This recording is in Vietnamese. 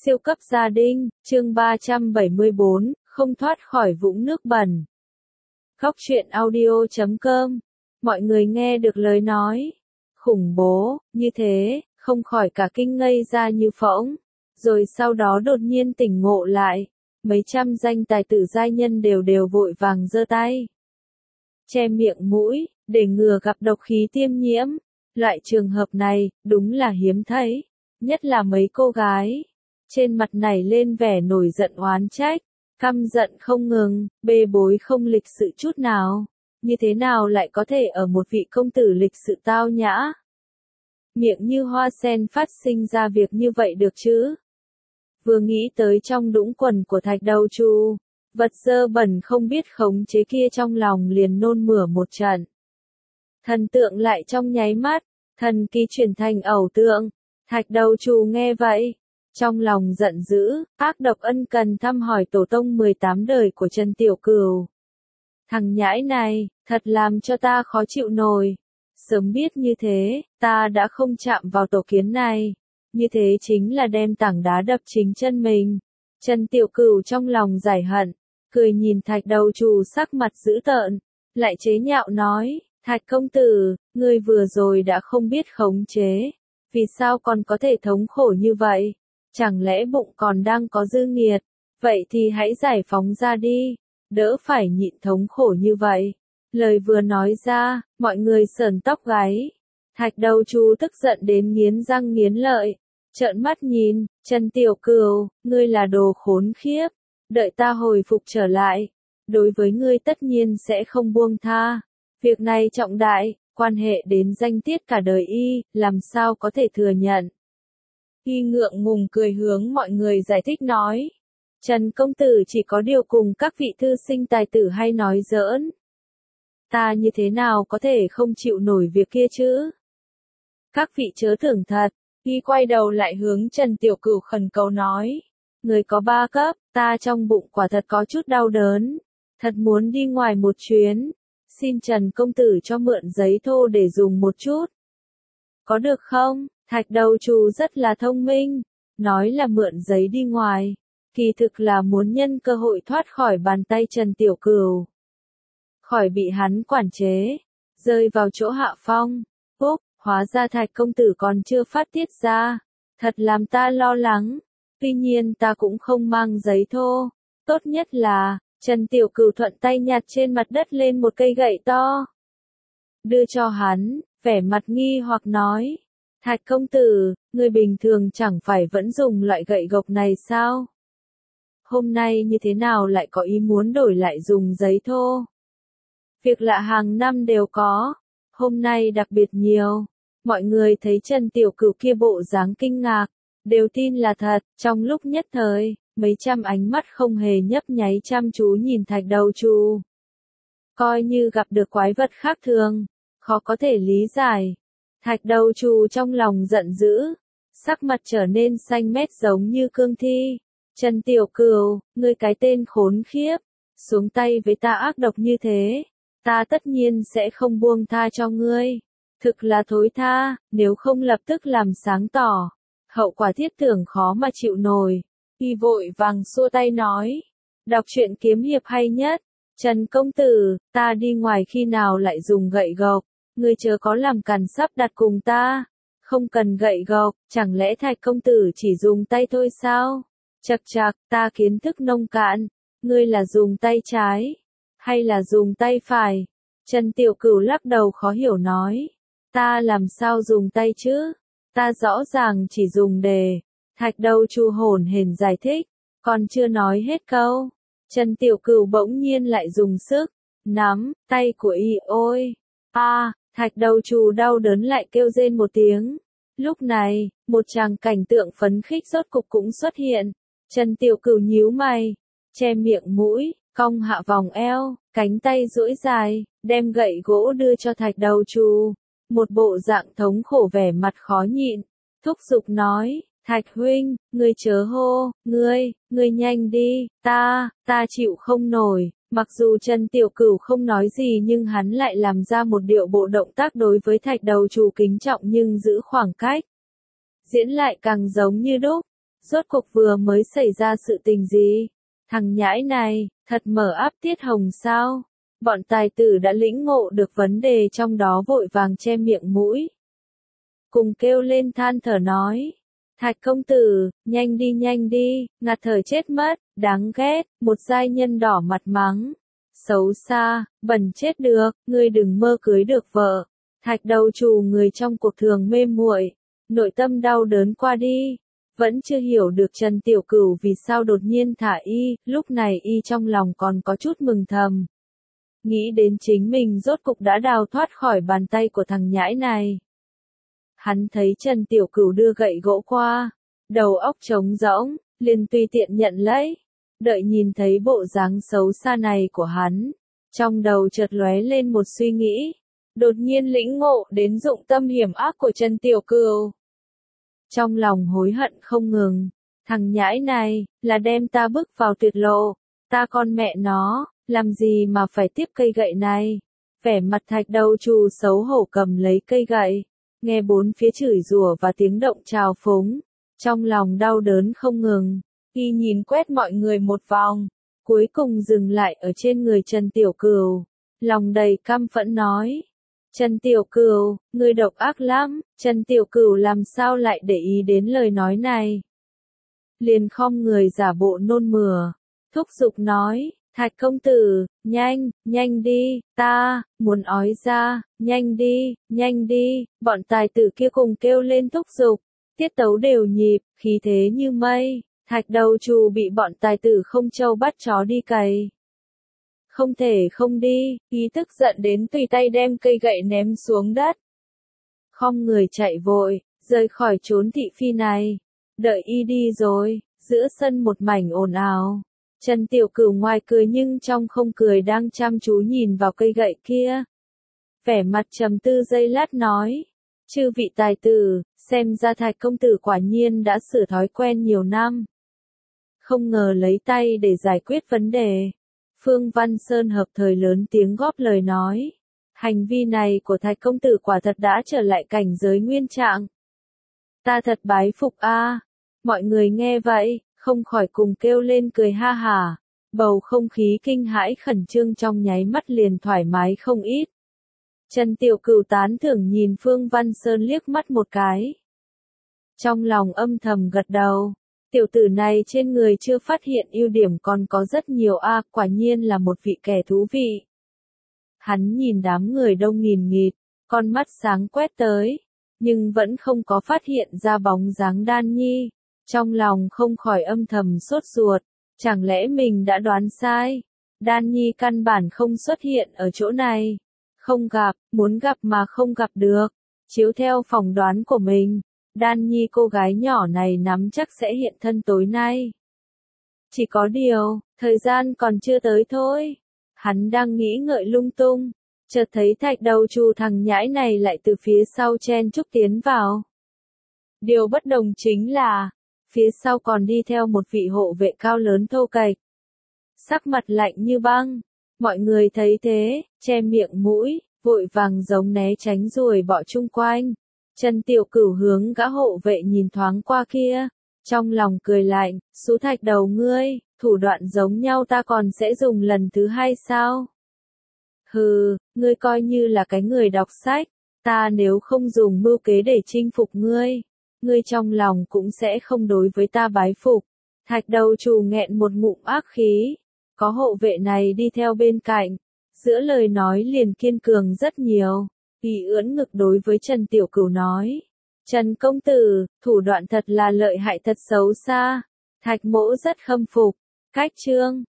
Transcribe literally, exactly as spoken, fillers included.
Siêu cấp gia đình, chương ba trăm bảy mươi bốn, không thoát khỏi vũng nước bẩn. Góc truyện audio chấm com. Mọi người nghe được lời nói khủng bố như thế, không khỏi cả kinh ngây ra như phỗng, rồi sau đó đột nhiên tỉnh ngộ lại. Mấy trăm danh tài tử giai nhân đều đều vội vàng giơ tay che miệng mũi, để ngừa gặp độc khí tiêm nhiễm. Loại trường hợp này, đúng là hiếm thấy, nhất là mấy cô gái. Trên mặt nảy lên vẻ nổi giận oán trách, căm giận không ngừng, bê bối không lịch sự chút nào. Như thế nào lại có thể ở một vị công tử lịch sự tao nhã, miệng như hoa sen phát sinh ra việc như vậy được chứ? Vừa nghĩ tới trong đũng quần của Thạch Đầu Chu, vật dơ bẩn không biết khống chế kia, trong lòng liền nôn mửa một trận. Thần tượng lại trong nháy mắt, thần kỳ chuyển thành ẩu tượng. Thạch Đầu Chu nghe vậy, trong lòng giận dữ, ác độc ân cần thăm hỏi tổ tông mười tám đời của Trần Tiểu Cửu. Thằng nhãi này, thật làm cho ta khó chịu nổi. Sớm biết như thế, ta đã không chạm vào tổ kiến này. Như thế chính là đem tảng đá đập chính chân mình. Trần Tiểu Cửu trong lòng giải hận, cười nhìn Thạch Đầu Chu sắc mặt dữ tợn, lại chế nhạo nói, Thạch công tử, ngươi vừa rồi đã không biết khống chế, vì sao còn có thể thống khổ như vậy? Chẳng lẽ bụng còn đang có dư nghiệt? Vậy thì hãy giải phóng ra đi, đỡ phải nhịn thống khổ như vậy. Lời vừa nói ra, mọi người sởn tóc gáy. Thạch Đầu Chu tức giận đến nghiến răng nghiến lợi, trợn mắt nhìn, Trần Tiểu Cửu, ngươi là đồ khốn khiếp, đợi ta hồi phục trở lại, đối với ngươi tất nhiên sẽ không buông tha. Việc này trọng đại, quan hệ đến danh tiết cả đời y, làm sao có thể thừa nhận. Y ngượng ngùng cười hướng mọi người giải thích nói, Trần công tử chỉ có điều cùng các vị thư sinh tài tử hay nói giỡn. Ta như thế nào có thể không chịu nổi việc kia chứ? Các vị chớ tưởng thật. Y quay đầu lại hướng Trần Tiểu Cửu khẩn cầu nói, người có ba cấp, ta trong bụng quả thật có chút đau đớn, thật muốn đi ngoài một chuyến, xin Trần công tử cho mượn giấy thô để dùng một chút. Có được không? Thạch Đầu Chu rất là thông minh, nói là mượn giấy đi ngoài, kỳ thực là muốn nhân cơ hội thoát khỏi bàn tay Trần Tiểu Cửu, khỏi bị hắn quản chế, rơi vào chỗ hạ phong. Úc, hóa ra Thạch công tử còn chưa phát tiết ra, thật làm ta lo lắng. Tuy nhiên ta cũng không mang giấy thô, tốt nhất là, Trần Tiểu Cửu thuận tay nhặt trên mặt đất lên một cây gậy to, đưa cho hắn, vẻ mặt nghi hoặc nói, Thạch công tử, người bình thường chẳng phải vẫn dùng loại gậy gộc này sao? Hôm nay như thế nào lại có ý muốn đổi lại dùng giấy thô? Việc lạ hàng năm đều có, hôm nay đặc biệt nhiều. Mọi người thấy Trần Tiểu Cửu kia bộ dáng kinh ngạc, đều tin là thật. Trong lúc nhất thời, mấy trăm ánh mắt không hề nhấp nháy chăm chú nhìn Thạch Đầu Chu, coi như gặp được quái vật khác thường, khó có thể lý giải. Thạch Đầu Chu trong lòng giận dữ, sắc mặt trở nên xanh mét giống như cương thi. Trần Tiểu Cửu, ngươi cái tên khốn khiếp, xuống tay với ta ác độc như thế, ta tất nhiên sẽ không buông tha cho ngươi. Thực là thối tha, nếu không lập tức làm sáng tỏ, hậu quả thiết tưởng khó mà chịu nổi. Y vội vàng xua tay nói, đọc truyện kiếm hiệp hay nhất. Trần công tử, ta đi ngoài khi nào lại dùng gậy gộc, ngươi chớ có làm càn sắp đặt cùng ta. Không cần gậy gộc, chẳng lẽ Thạch công tử chỉ dùng tay thôi sao? Chậc chậc, ta kiến thức nông cạn, ngươi là dùng tay trái, hay là dùng tay phải? Trần Tiểu Cửu lắc đầu khó hiểu nói, ta làm sao dùng tay chứ? Ta rõ ràng chỉ dùng đề. Thạch Đầu Chu hồn hển giải thích, còn chưa nói hết câu, Trần Tiểu Cửu bỗng nhiên lại dùng sức nắm tay của y. Ôi, a, à, Thạch Đầu Chu đau đớn lại kêu rên một tiếng. Lúc này, một tràng cảnh tượng phấn khích rốt cục cũng xuất hiện. Trần Tiểu Cửu nhíu mày, che miệng mũi, cong hạ vòng eo, cánh tay duỗi dài, đem gậy gỗ đưa cho Thạch Đầu Chu. Một bộ dạng thống khổ vẻ mặt khó nhịn, thúc giục nói, Thạch huynh, ngươi chớ hô, ngươi, ngươi nhanh đi, ta, ta chịu không nổi. Mặc dù Trần Tiểu Cửu không nói gì nhưng hắn lại làm ra một điệu bộ động tác đối với Thạch Đầu Chu kính trọng nhưng giữ khoảng cách. Diễn lại càng giống như đúc, Rốt cuộc vừa mới xảy ra sự tình gì? Thằng nhãi này, thật mở áp Tiết Hồng sao? Bọn tài tử đã lĩnh ngộ được vấn đề trong đó vội vàng che miệng mũi. Cùng kêu lên than thở nói. Thạch công tử, nhanh đi nhanh đi, ngạt thở chết mất, đáng ghét, một giai nhân đỏ mặt mắng. Xấu xa, bẩn chết được, ngươi đừng mơ cưới được vợ. Thạch đầu trù người trong cuộc thường mê muội, nội tâm đau đớn qua đi. Vẫn chưa hiểu được Trần Tiểu Cửu vì sao đột nhiên thả y, lúc này y trong lòng còn có chút mừng thầm. Nghĩ đến chính mình rốt cục đã đào thoát khỏi bàn tay của thằng nhãi này. Hắn thấy Trần Tiểu Cửu đưa gậy gỗ qua, đầu óc trống rỗng, liền tùy tiện nhận lấy. Đợi nhìn thấy bộ dáng xấu xa này của hắn, trong đầu chợt lóe lên một suy nghĩ, đột nhiên lĩnh ngộ đến dụng tâm hiểm ác của Trần Tiểu Cửu. Trong lòng hối hận không ngừng, thằng nhãi này, là đem ta bước vào tuyệt lộ, ta con mẹ nó, làm gì mà phải tiếp cây gậy này. Vẻ mặt Thạch đầu trù xấu hổ cầm lấy cây gậy, nghe bốn phía chửi rủa và tiếng động trào phúng, trong lòng đau đớn không ngừng, y nhìn quét mọi người một vòng, cuối cùng dừng lại ở trên người Trần Tiểu Cửu, lòng đầy căm phẫn nói. Trần Tiểu Cửu, ngươi độc ác lắm, Trần Tiểu Cửu làm sao lại để ý đến lời nói này. Liền khom người giả bộ nôn mửa, thúc giục nói, Thạch công tử, nhanh, nhanh đi, ta, muốn ói ra, nhanh đi, nhanh đi, bọn tài tử kia cùng kêu lên thúc giục, tiết tấu đều nhịp, khí thế như mây, Thạch đầu trù bị bọn tài tử không trâu bắt chó đi cày. Không thể không đi, ý tức giận đến tùy tay đem cây gậy ném xuống đất. Khom người chạy vội, rời khỏi chốn thị phi này. Đợi y đi rồi, giữa sân một mảnh ồn ào. Trần Tiểu Cửu ngoài cười nhưng trong không cười đang chăm chú nhìn vào cây gậy kia. Vẻ mặt trầm tư giây lát nói. Chư vị tài tử, xem ra Thạch công tử quả nhiên đã sửa thói quen nhiều năm. Không ngờ lấy tay để giải quyết vấn đề. Phương Văn Sơn hợp thời lớn tiếng góp lời nói. Hành vi này của Thạch công tử quả thật đã trở lại cảnh giới nguyên trạng. Ta thật bái phục a. Mọi người nghe vậy, không khỏi cùng kêu lên cười ha hả. Bầu không khí kinh hãi khẩn trương trong nháy mắt liền thoải mái không ít. Trần Tiểu Cửu tán thưởng nhìn Phương Văn Sơn liếc mắt một cái. Trong lòng âm thầm gật đầu. Tiểu tử này trên người chưa phát hiện ưu điểm còn có rất nhiều a, à, quả nhiên là một vị kẻ thú vị. Hắn nhìn đám người đông nghìn nghịt, con mắt sáng quét tới, nhưng vẫn không có phát hiện ra bóng dáng Đan Nhi. Trong lòng không khỏi âm thầm sốt ruột, chẳng lẽ mình đã đoán sai? Đan Nhi căn bản không xuất hiện ở chỗ này. Không gặp, muốn gặp mà không gặp được. Chiếu theo phỏng đoán của mình. Đan Nhi cô gái nhỏ này nắm chắc sẽ hiện thân tối nay. Chỉ có điều, thời gian còn chưa tới thôi. Hắn đang nghĩ ngợi lung tung, chợt thấy Thạch đầu trù thằng nhãi này lại từ phía sau chen chúc tiến vào. Điều bất đồng chính là, phía sau còn đi theo một vị hộ vệ cao lớn thô kệch. Sắc mặt lạnh như băng, mọi người thấy thế, che miệng mũi, vội vàng giống né tránh ruồi bọ chung quanh. Trần Tiểu Cửu hướng gã hộ vệ nhìn thoáng qua kia, trong lòng cười lạnh, sú Thạch đầu ngươi, thủ đoạn giống nhau ta còn sẽ dùng lần thứ hai sao? Hừ, ngươi coi như là cái người đọc sách, ta nếu không dùng mưu kế để chinh phục ngươi, ngươi trong lòng cũng sẽ không đối với ta bái phục. Thạch đầu trù nghẹn một ngụm ác khí, có hộ vệ này đi theo bên cạnh, giữa lời nói liền kiên cường rất nhiều. Y ưỡn ngực đối với Trần Tiểu Cửu nói. Trần công tử, thủ đoạn thật là lợi hại thật xấu xa. Thạch mỗ rất khâm phục. Cách chương.